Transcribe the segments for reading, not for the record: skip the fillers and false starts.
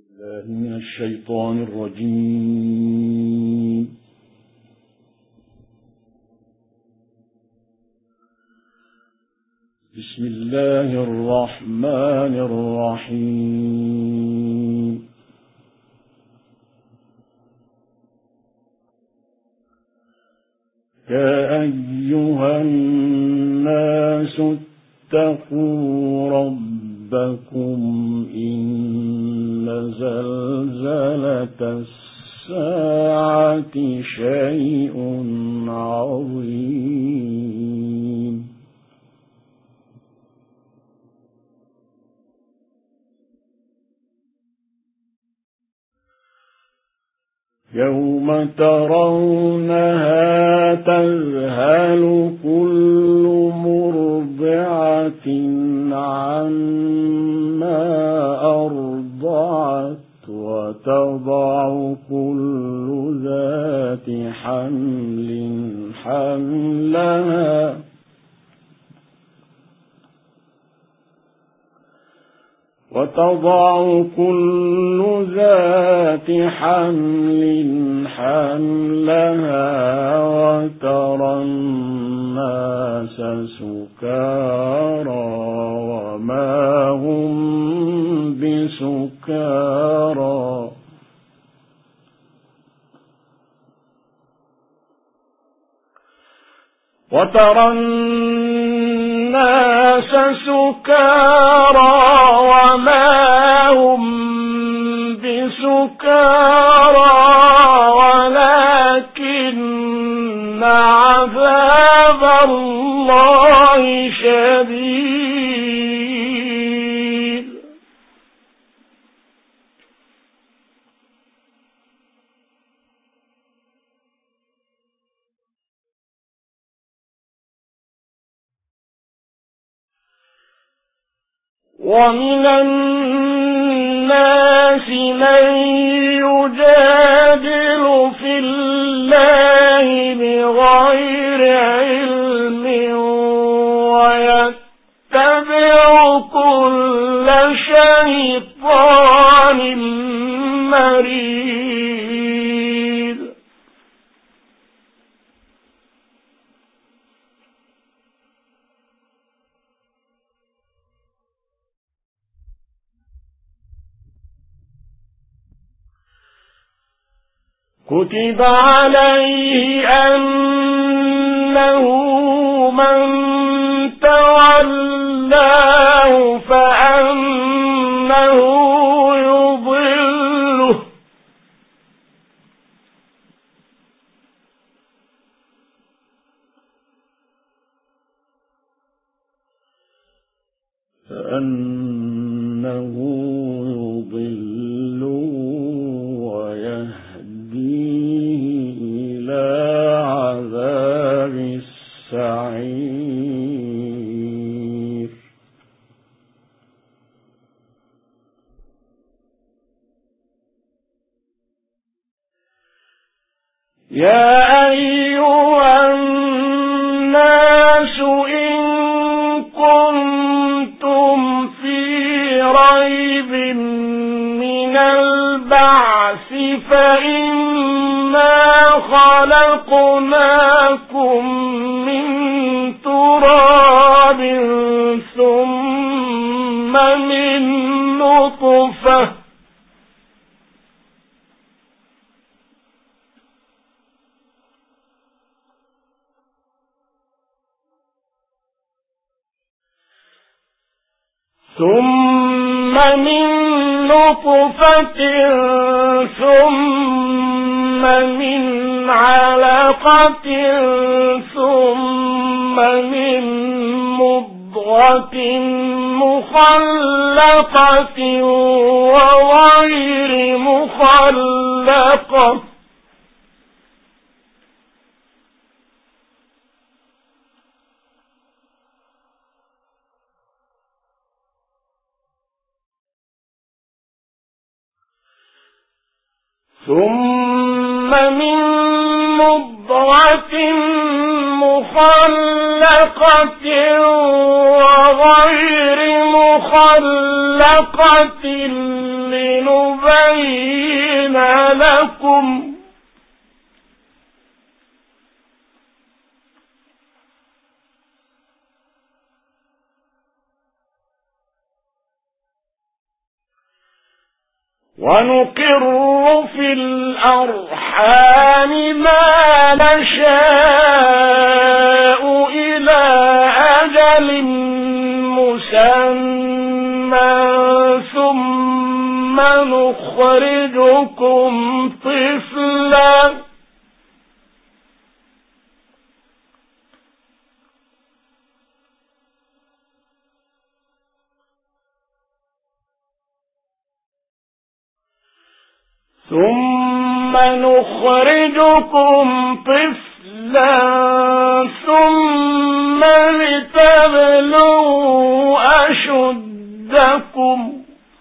الله من الشيطان الرجيم. بسم الله الرحمن الرحيم. يا أيها الناس اتقوا ربكم إن زلزلة الساعة شيء عظيم. يوم ترونها تذهل كل مرضعة عما أرضعت وتضع كل ذات حمل حملها وترى الناس سكارى وما هم بسكارى ولكن عذاب الله شديد. ومن الناس من يجادل في الله بغير علم ويتبع كل شيطان مريد. كتب عليه أنه من تولاه فأنه يضله ويهديه إلى عذاب السعير. يا أيها الناس إن كنتم في ريب من البعث فإنا خلقناكم من تراب ثم من نطفة ثم من علقة ثم من مضغة مخلقة وغير مخلقة ثم من مضغة مخلقة وغير مخلقة لنخرج ليبين لكم ونقر في الأرحام ما نشاء إلى أجل مسمى ثم نخرجكم طفلا ثم لتبلغوا أشدكم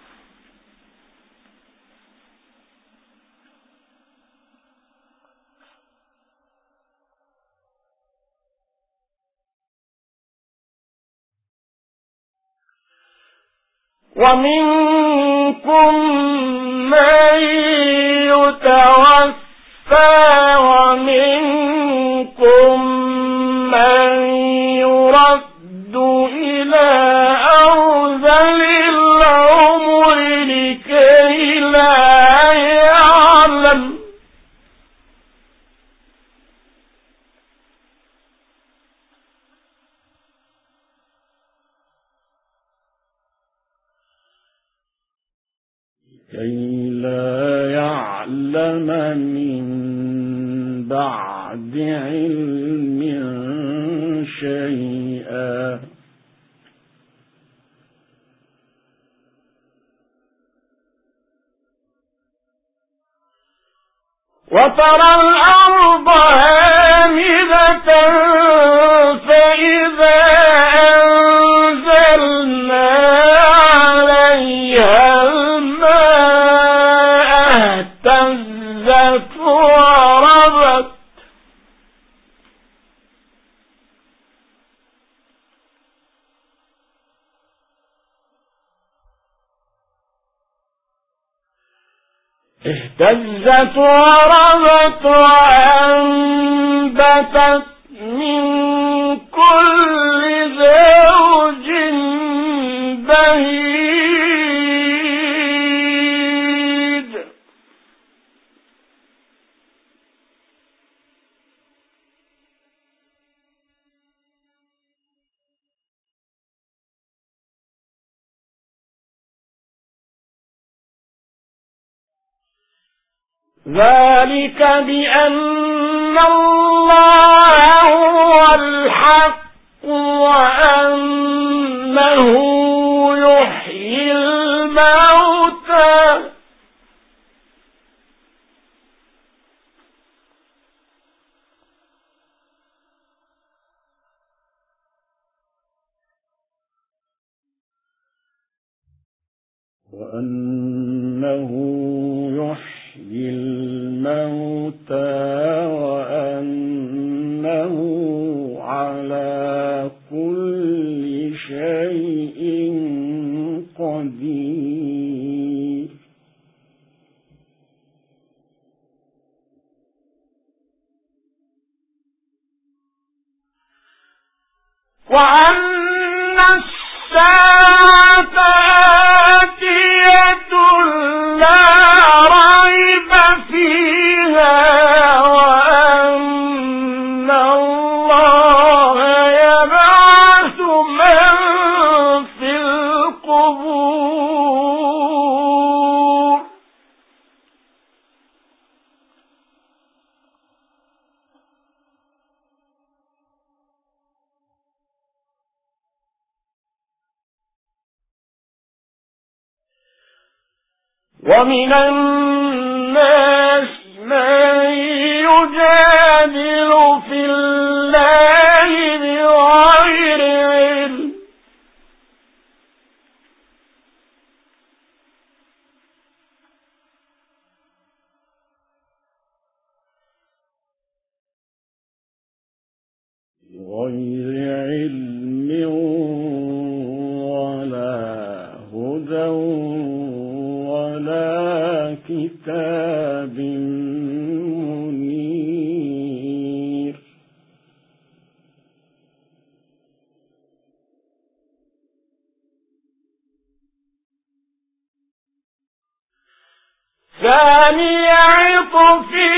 ومنكم من يتوفى ومنكم من يرد إلى أرذل العمر لكي لا يعلم من بعد علم شيئا وترى الأرض هامدة فإذا أنزلنا عليها الماء اهتزت وربت وأنبتت من كل زوج بهيج ذلك بأن الله هو الحق وأنه يحيي الموتى وأنه على كل شيء قدير وأن الساعة آتية لا ريب فيها وأن الله يبعث من في القبور ومن الناس من يجادل في الله بغير علم ولا هدى ولا كتاب منير. ثاني عطفه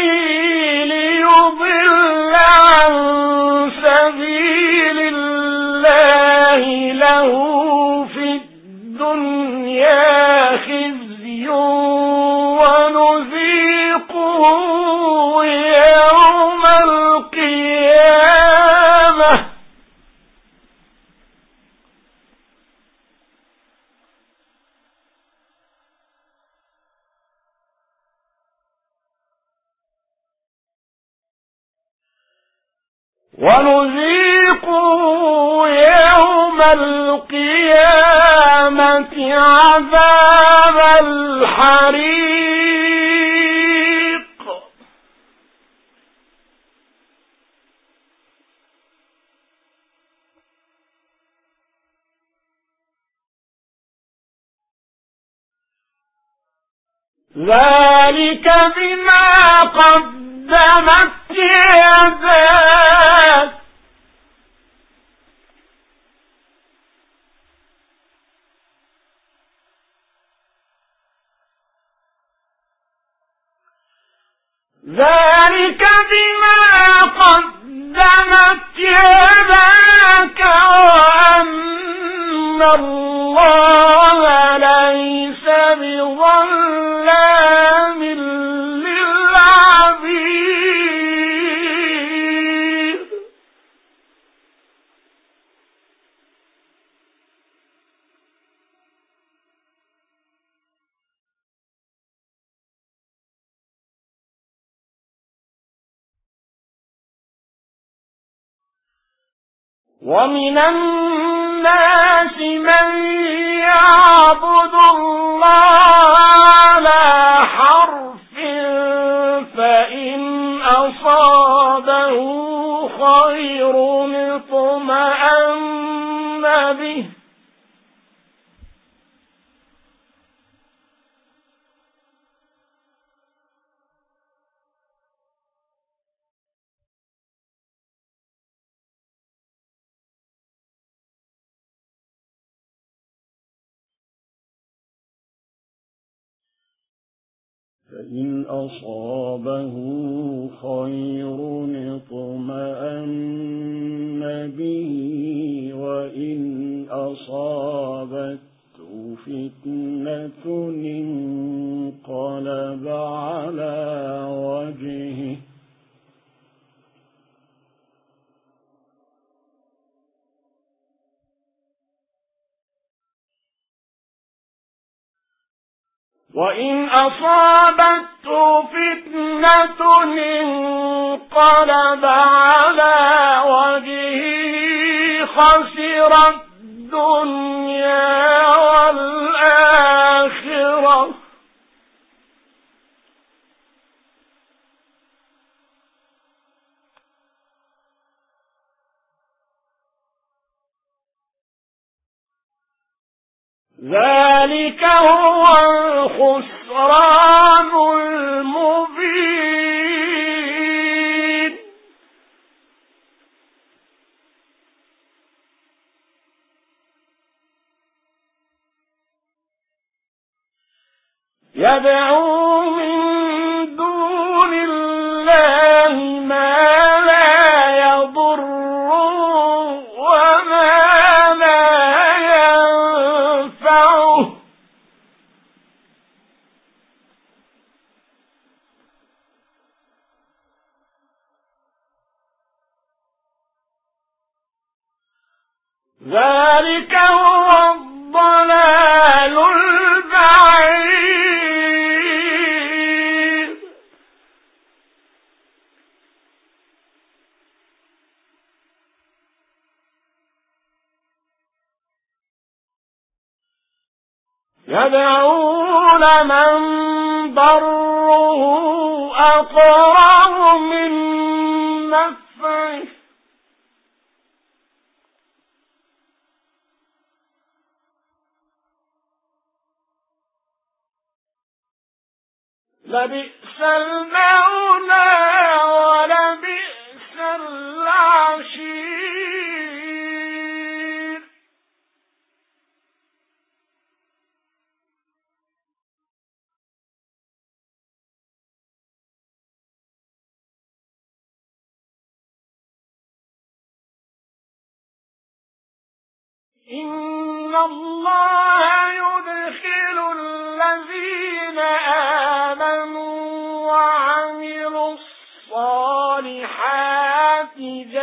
ليضل عن سبيل الله له في الدنيا خزي ونذيقه يوم القيامة عذاب الحريق. ذلك بما قدمت يداك ذلك بما قدمت يداك وأن الله ليس بظلام للعبيد. ومن الناس من يعبد الله على حرف فإن أصابه خير اطمأن به فإن أصابه خير اطمأن به وإن أصابته فتنة انقلب على وجهه وإن أصابته فتنة انقلب على وجهه خسر الدنيا والآخرة ذلك هو الخسران المبين. يدعو من دون الله ما لا يضره وما لا ينفعه ذلك هو الضلال البعيد. يدعون من ضره أقرب من نفعه لبئس المولى ولبئس العشير. إن الله يدخل الذين آمنوا وعملوا الصالحات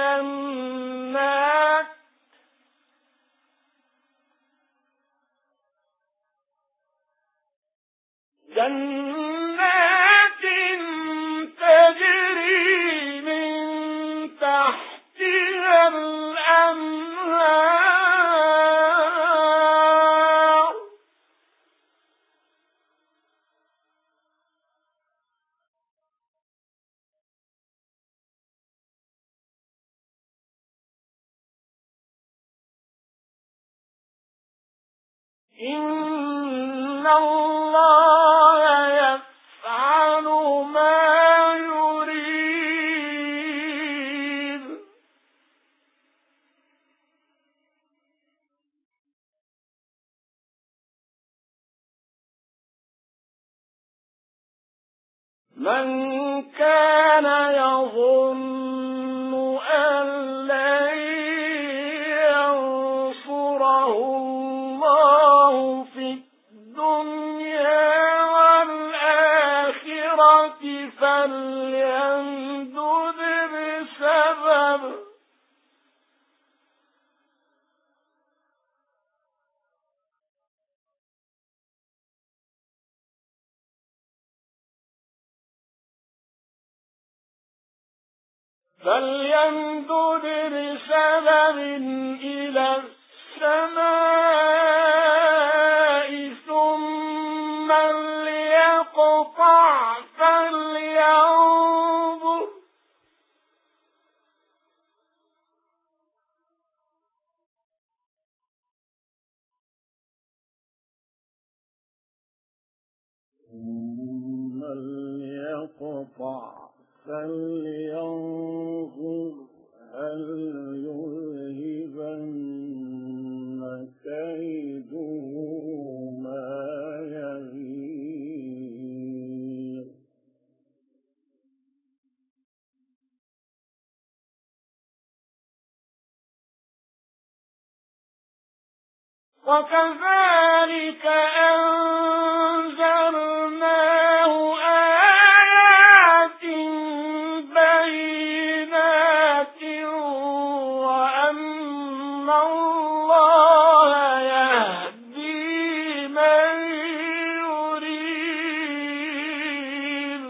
جنات تجري من تحتها الأنهار إن الله يفعل ما يريد. من كان يظن أن لن ينصره الله في الدنيا والآخرة فليمدد بسبب إلى السماء ثم ليقطع فلينظر هل يذهبن كيده ما يغيظ. وكذلك أنزلناه آيات بينات وأن الله يهدي من يريد.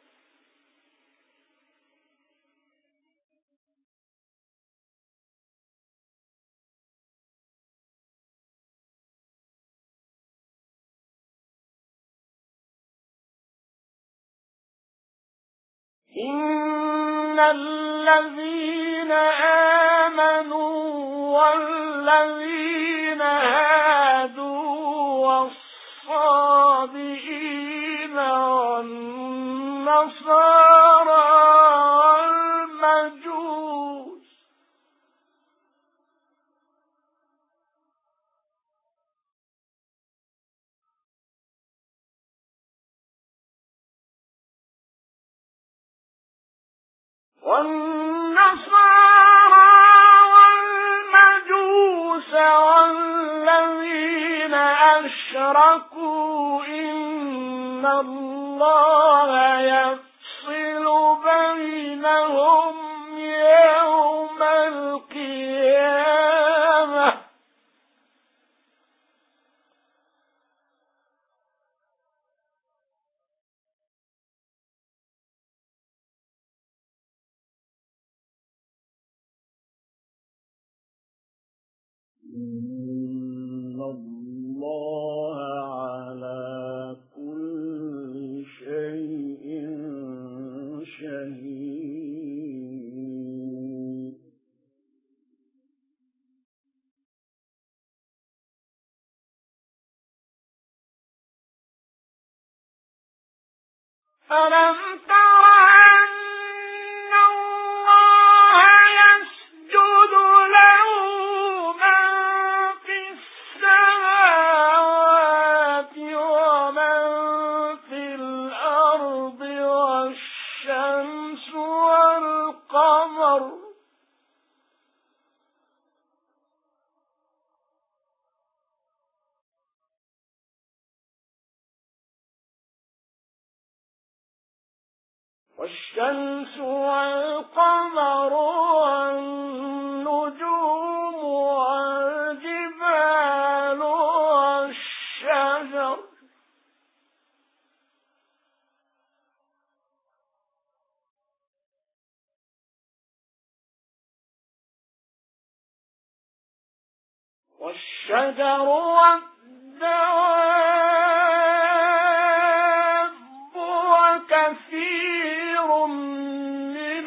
إن الذين آمنوا والذين هادوا والصابئين والنصارى والمجوس والذين أشركوا إن الله يفصل بينهم يوم القيامة إن الله على كل شيء شهيد. ألم تر أن الله يسجد له من في السماوات ومن في الأرض والشمس والقمر والنجوم والجبال والشجر والدواب وكثير من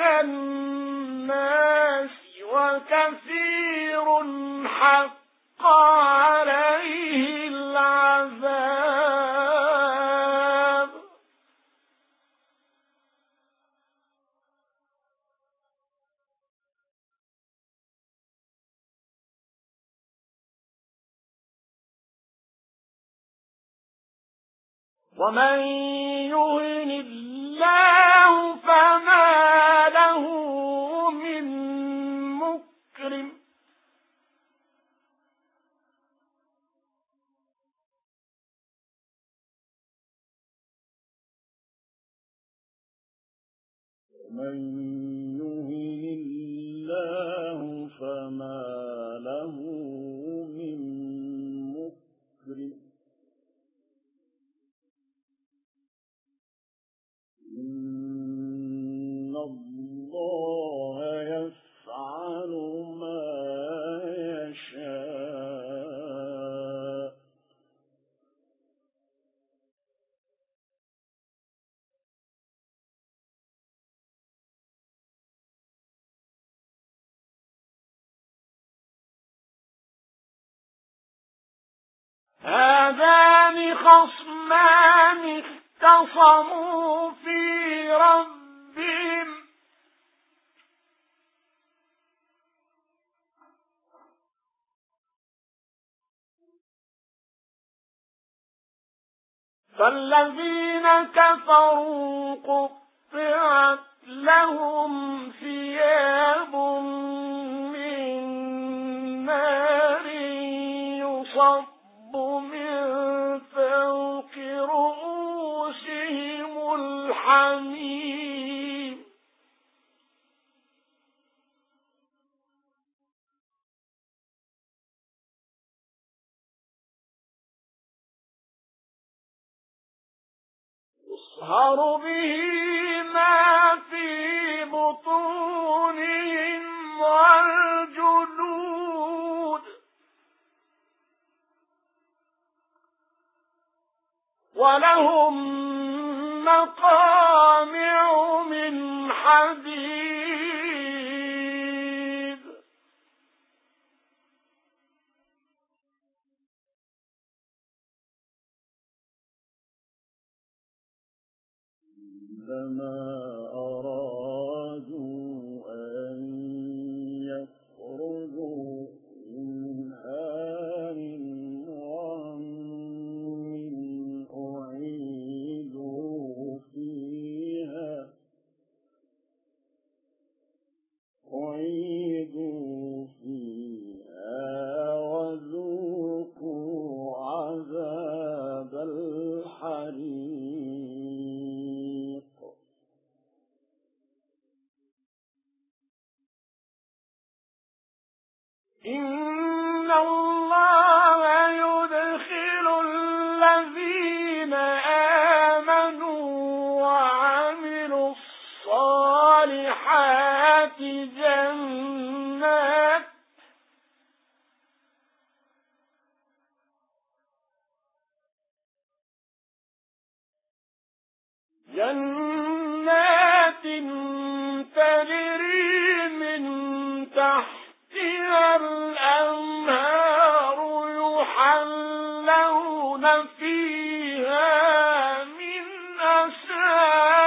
الناس وكثير حق عليه العذاب ومن يهن الله فما له من مكرم ومن يهن الله فما له من مكرم إن الله يفعل ما يشاء هذان خصمان اختصموا في ربهم فالذين كفروا قطعت لهم ثياب من نار يصب من فوق رؤوسهم الحميم يصهر به ما في بطونهم والجلود ولهم مقامع من حديد عندما أرادوا أن يخرجوا منها من غم أعيدوا فيها وذوقوا عذاب الحريق إن الله يدخل الذين آمنوا وعملوا الصالحات جنات تجري من تحتها الأنهار يحلون فيها من أساور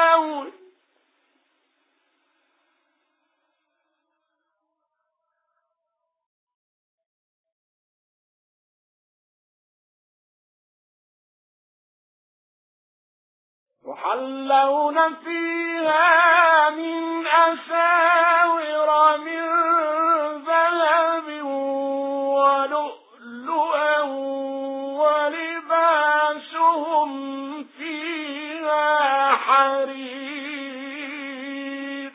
يحلون فيها من أساور من ذهب ولؤلؤا ولباسهم فيها حرير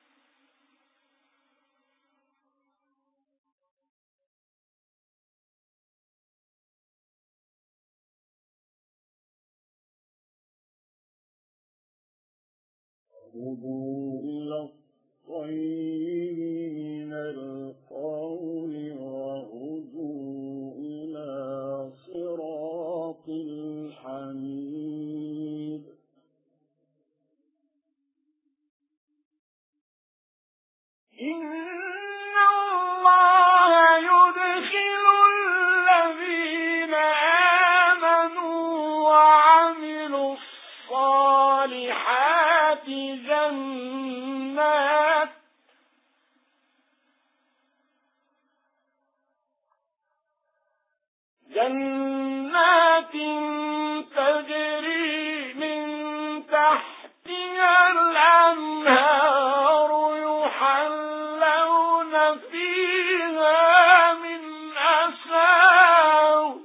هدوا إلى الطيب من القول وهدوا إلى صراط الحميد إن الله يدخل الذين آمنوا وعملوا الصالحات جنات تجري من تحتها الأنهار يحلون فيها من أساور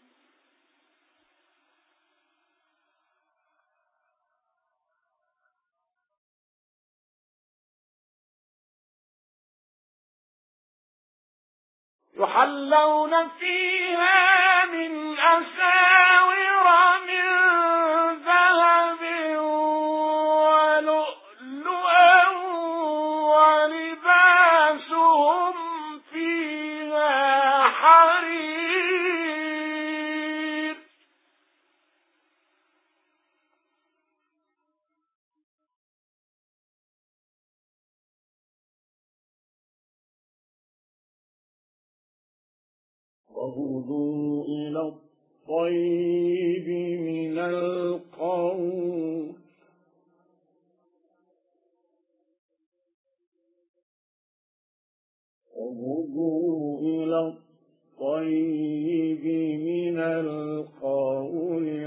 من ذهب ولؤلؤا ولباسهم فيها حرير وهدوا إلى الطيب من القول وهدوا إلى الطيب من القول